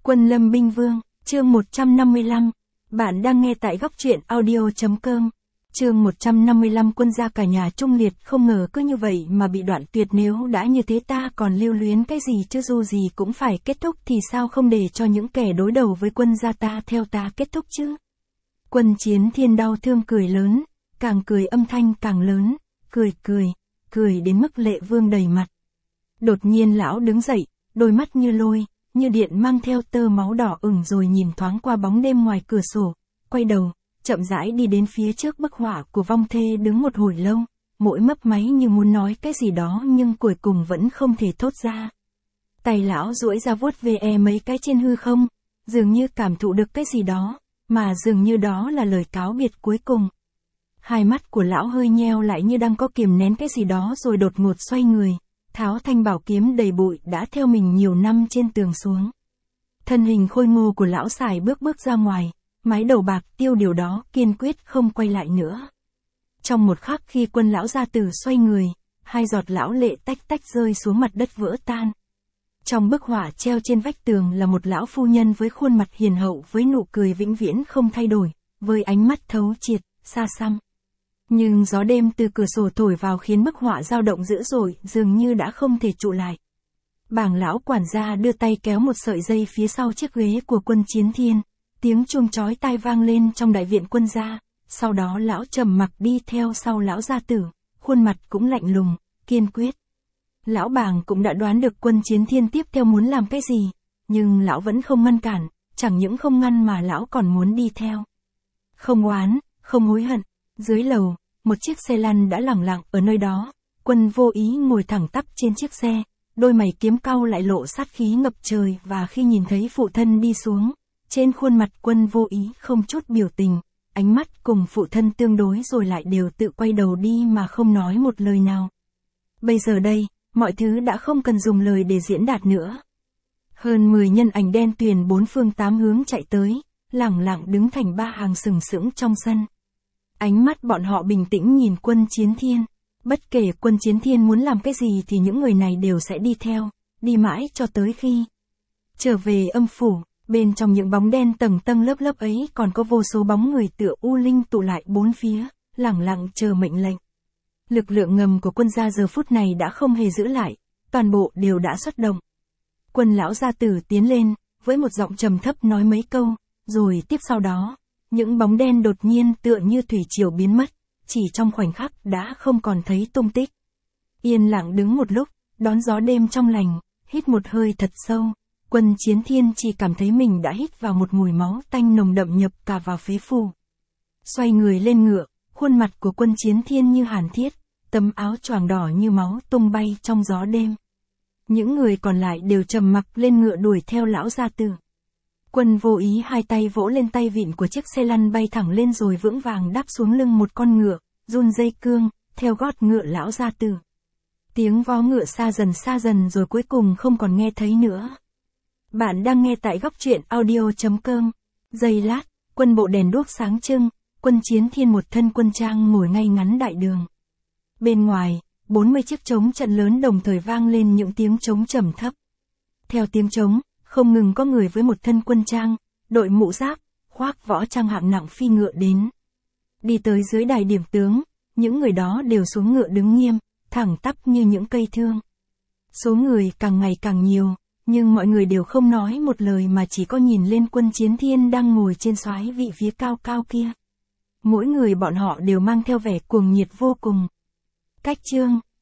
Quân Lâm Binh Vương, chương 155. Bạn đang nghe tại góc truyện audio.com. Chương 155. Quân gia cả nhà trung liệt, không ngờ cứ như vậy mà bị đoạn tuyệt, nếu đã như thế ta còn lưu luyến cái gì chứ, dù gì cũng phải kết thúc thì sao không để cho những kẻ đối đầu với quân gia ta theo ta kết thúc chứ. Quân Chiến Thiên đau thương cười lớn, càng cười âm thanh càng lớn, cười đến mức lệ vương đầy mặt. Đột nhiên lão đứng dậy, đôi mắt như lôi, như điện mang theo tơ máu đỏ ửng, rồi nhìn thoáng qua bóng đêm ngoài cửa sổ, quay đầu, chậm rãi đi đến phía trước bức họa của vong thê, đứng một hồi lâu, mỗi mấp máy như muốn nói cái gì đó nhưng cuối cùng vẫn không thể thốt ra. Tay lão duỗi ra vuốt ve mấy cái trên hư không, dường như cảm thụ được cái gì đó, mà dường như đó là lời cáo biệt cuối cùng. Hai mắt của lão hơi nheo lại như đang có kiềm nén cái gì đó, rồi đột ngột xoay người, tháo thanh bảo kiếm đầy bụi đã theo mình nhiều năm trên tường xuống. Thân hình khôi ngô của lão xài bước ra ngoài, mái đầu bạc tiêu điều đó kiên quyết không quay lại nữa. Trong một khắc khi quân lão gia tử xoay người, hai giọt lão lệ tách tách rơi xuống mặt đất vỡ tan. Trong bức họa treo trên vách tường là một lão phu nhân với khuôn mặt hiền hậu, với nụ cười vĩnh viễn không thay đổi, với ánh mắt thấu triệt, xa xăm. Nhưng gió đêm từ cửa sổ thổi vào khiến bức họa dao động dữ dội, dường như đã không thể trụ lại. Bàng lão quản gia đưa tay kéo một sợi dây phía sau chiếc ghế của Quân Chiến Thiên, tiếng chuông chói tai vang lên trong đại viện quân gia, sau đó lão trầm mặc đi theo sau lão gia tử, khuôn mặt cũng lạnh lùng, kiên quyết. Lão Bàng cũng đã đoán được Quân Chiến Thiên tiếp theo muốn làm cái gì, nhưng lão vẫn không ngăn cản, chẳng những không ngăn mà lão còn muốn đi theo. Không oán, không hối hận. Dưới lầu, một chiếc xe lăn đã lẳng lặng ở nơi đó, Quân Vô Ý ngồi thẳng tắp trên chiếc xe, đôi mày kiếm cau lại lộ sát khí ngập trời, và khi nhìn thấy phụ thân đi xuống, trên khuôn mặt Quân Vô Ý không chút biểu tình, ánh mắt cùng phụ thân tương đối rồi lại đều tự quay đầu đi mà không nói một lời nào. Bây giờ đây, mọi thứ đã không cần dùng lời để diễn đạt nữa. Hơn 10 nhân ảnh đen tuyền bốn phương tám hướng chạy tới, lẳng lặng đứng thành ba hàng sừng sững trong sân. Ánh mắt bọn họ bình tĩnh nhìn Quân Chiến Thiên. Bất kể Quân Chiến Thiên muốn làm cái gì thì những người này đều sẽ đi theo, đi mãi cho tới khi trở về âm phủ. Bên trong những bóng đen tầng tầng lớp lớp ấy còn có vô số bóng người tựa u linh tụ lại bốn phía, lẳng lặng chờ mệnh lệnh. Lực lượng ngầm của quân gia giờ phút này đã không hề giữ lại, toàn bộ đều đã xuất động. Quân lão gia tử tiến lên, với một giọng trầm thấp nói mấy câu, rồi tiếp sau đó, những bóng đen đột nhiên tựa như thủy triều biến mất, chỉ trong khoảnh khắc đã không còn thấy tung tích. Yên lặng đứng một lúc, đón gió đêm trong lành, hít một hơi thật sâu, Quân Chiến Thiên chỉ cảm thấy mình đã hít vào một mùi máu tanh nồng đậm nhập cả vào phế phủ. Xoay người lên ngựa, khuôn mặt của Quân Chiến Thiên như hàn thiết, tấm áo choàng đỏ như máu tung bay trong gió đêm. Những người còn lại đều trầm mặc lên ngựa đuổi theo lão gia tử. Quân Vô Ý hai tay vỗ lên tay vịn của chiếc xe lăn bay thẳng lên rồi vững vàng đáp xuống lưng một con ngựa, run dây cương, theo gót ngựa lão gia tử. Tiếng vó ngựa xa dần rồi cuối cùng không còn nghe thấy nữa. Bạn đang nghe tại góc truyện audio.com. Giây lát, quân bộ đèn đuốc sáng trưng, Quân Chiến Thiên một thân quân trang ngồi ngay ngắn đại đường. Bên ngoài, 40 chiếc trống trận lớn đồng thời vang lên những tiếng trống trầm thấp. Theo tiếng trống, không ngừng có người với một thân quân trang, đội mũ giáp, khoác võ trang hạng nặng phi ngựa đến. Đi tới dưới đài điểm tướng, những người đó đều xuống ngựa đứng nghiêm, thẳng tắp như những cây thương. Số người càng ngày càng nhiều, nhưng mọi người đều không nói một lời mà chỉ có nhìn lên Quân Chiến Thiên đang ngồi trên soái vị phía cao cao kia. Mỗi người bọn họ đều mang theo vẻ cuồng nhiệt vô cùng. Cách chương